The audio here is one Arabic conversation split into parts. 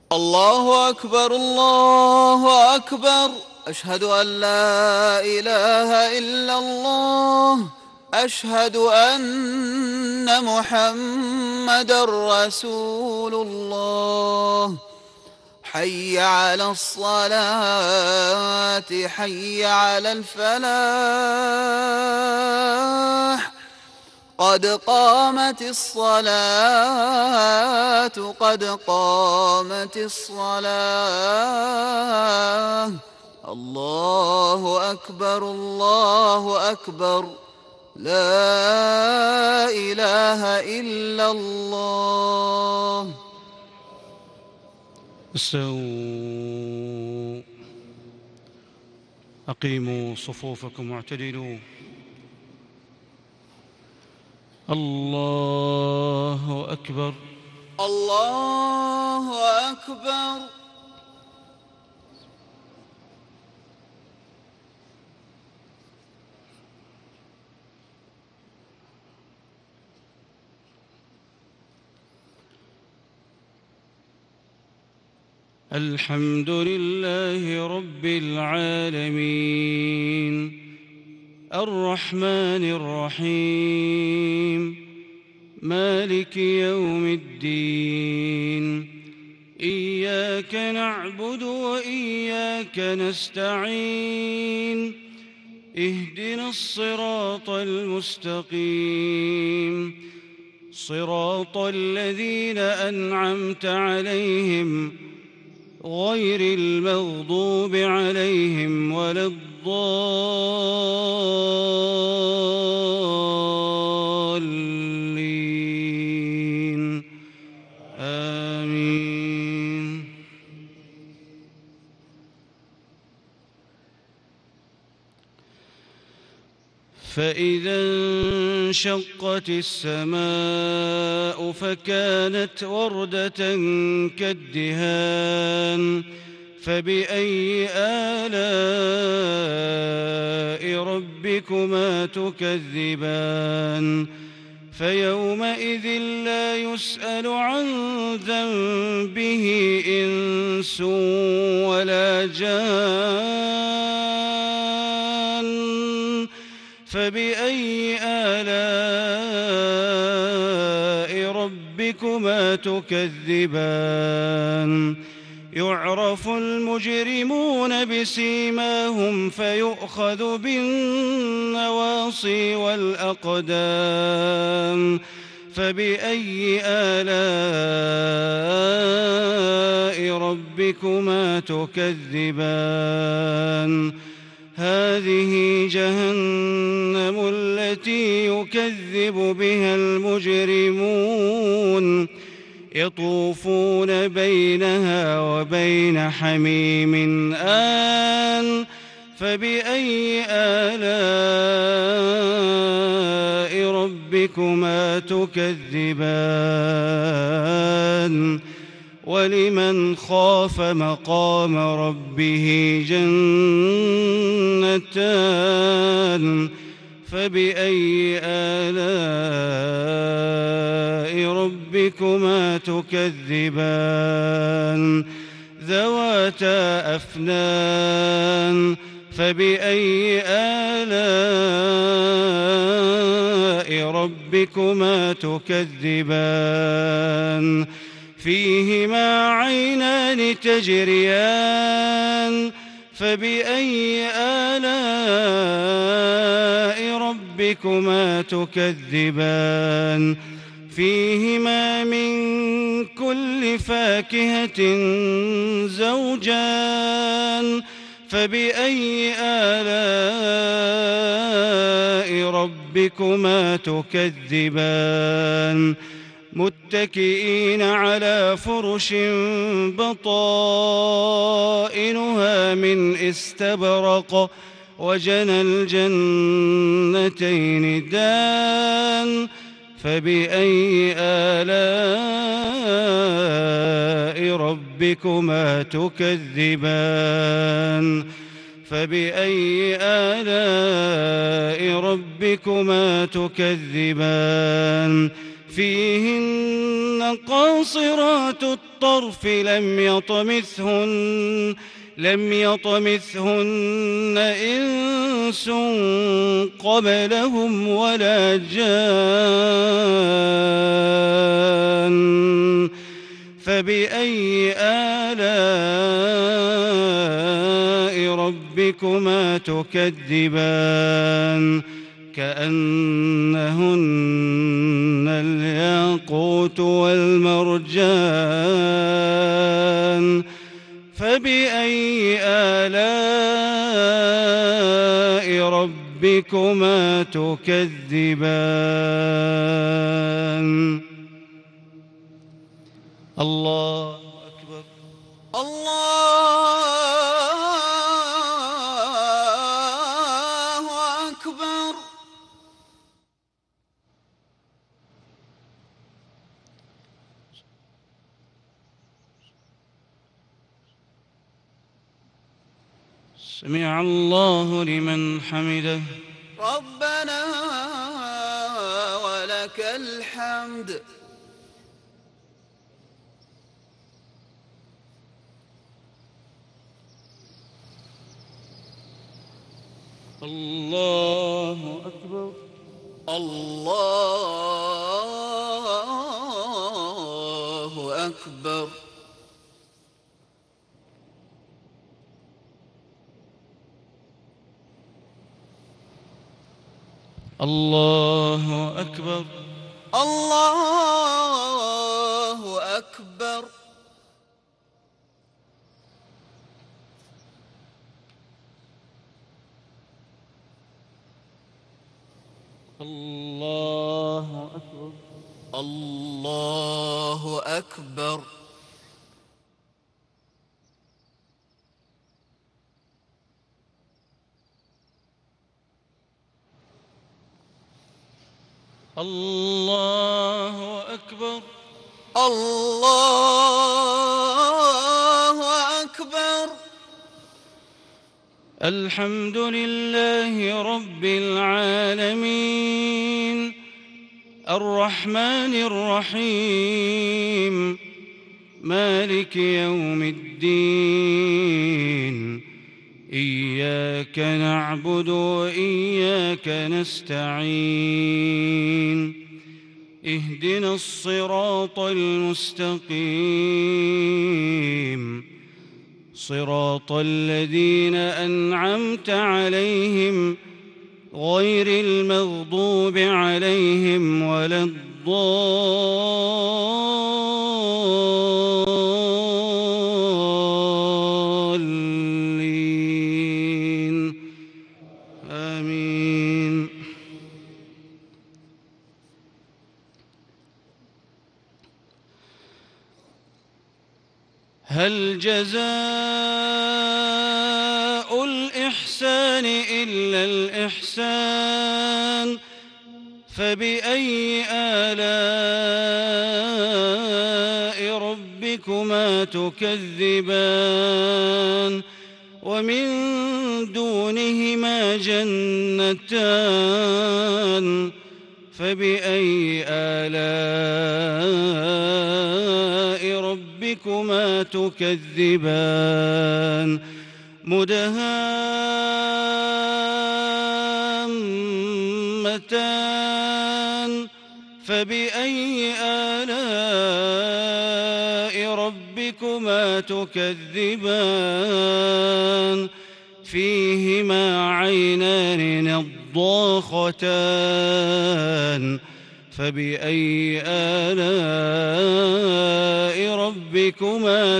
الله أكبر الله أكبر. أشهد أن لا إله إلا الله. أشهد أن محمدًا رسول الله. حي على الصلاة حي على الفلاح. قد قامت الصلاة قد قامت الصلاة. الله أكبر الله أكبر. لا إله إلا الله. استووا، أقيموا صفوفكم واعتدلوا. الله أكبر الله أكبر. الحمد لله رب العالمين، الرحمن الرحيم، مالك يوم الدين. إياك نعبد وإياك نستعين. اهدنا الصراط المستقيم، صراط الذين أنعمت عليهم غير المغضوب عليهم ولا الضالين. آمين. فإذا انشقت السماء فكانت وردة كالدهان. فبأي آلاء ربكما تكذبان؟ فيومئذ لا يسأل عن ذنبه إنس ولا جان. فبأي آلاء ربكما تكذبان؟ يعرف المجرمون بسيماهم فيؤخذ بالنواصي والأقدام. فبأي آلاء ربكما تكذبان؟ هذه جهنم التي يكذب بها المجرمون، يطوفون بينها وبين حميم آن. فبأي آلاء ربكما تكذبان؟ ولمن خاف مقام ربه جنتان. فبأي آلاء ربكما تكذبان؟ ذواتا أفنان. فبأي آلاء ربكما تكذبان؟ فيهما عينان تجريان. فبأي آلاء ربكما تكذبان؟ فيهما من كل فاكهة زوجان. فبأي آلاء ربكما تكذبان؟ متكئين على فرش بطائنها من استبرق وجنى الجنتين دان. فبأي آلاء ربكما تكذبان؟ فبأي آلاء ربكما تكذبان؟ فيهن قاصرات الطرف لم يطمثهن إنس قبلهم ولا جان فبأي آلاء ربكما تكذبان كأنهن الياقوت والمرجان فبأي آلاء ربكما تكذبان الله أكبر الله أكبر. سمع الله لمن حمده. ربنا ولك الحمد. الله أكبر. الله أكبر. الله أكبر. الله أكبر. الله أكبر. الله أكبر. الله أكبر. الله أكبر. الحمد لله رب العالمين الرحمن الرحيم مالك يوم الدين إياك نعبد وإياك نستعين اهدنا الصراط المستقيم صراط الذين أنعمت عليهم غير المغضوب عليهم ولا الضالين آمين. هل جزاء الإحسان إلا الإحسان فبأي آلاء ربكما تكذبان ومن دونهما جنتان فبأي آلاء ربكما تكذبان مدهامتان فبأي آلاء ربكما تكذبان فيهما عينان نضاختان فبأي آلاء ربكما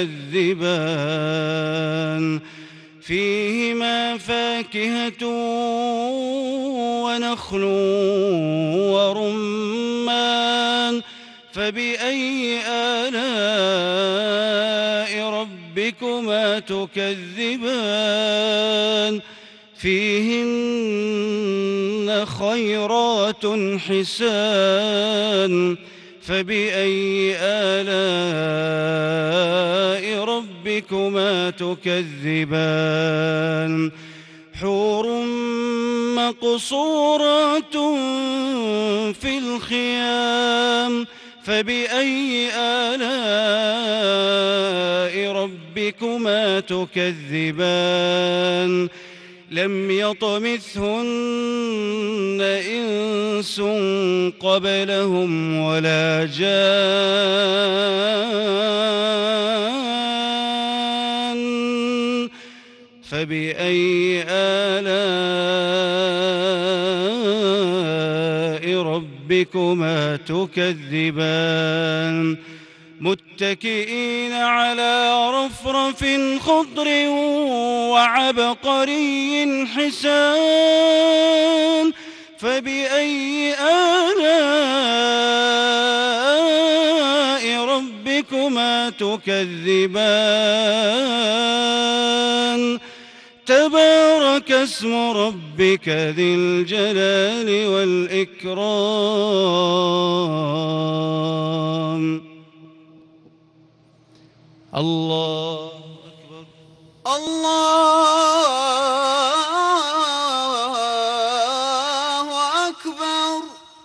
تكذبان فيهما فاكهة ونخل ورمان فبأي آلاء ربكما تكذبان فيهن خيرات حسان فبأي آلاء ربكما تكذبان حور مقصورات في الخيام فبأي آلاء ربكما تكذبان لم يطمثهن إنس قبلهم ولا جان فبأي آلاء ربكما تكذبان متكئين على رفرف خضر وعبقري حسان فبأي آلاء ربكما تكذبان تبارك اسم ربك ذي الجلال والإكرام الله أكبر الله أكبر.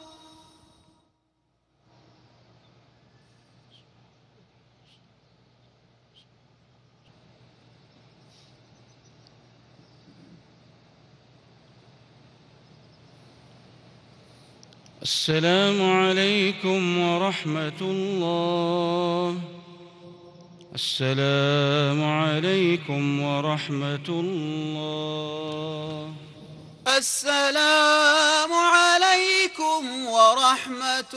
السلام عليكم ورحمة الله. السلام عليكم ورحمة الله. السلام عليكم ورحمة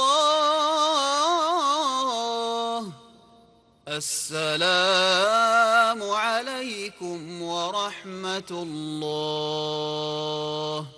الله. السلام عليكم ورحمة الله.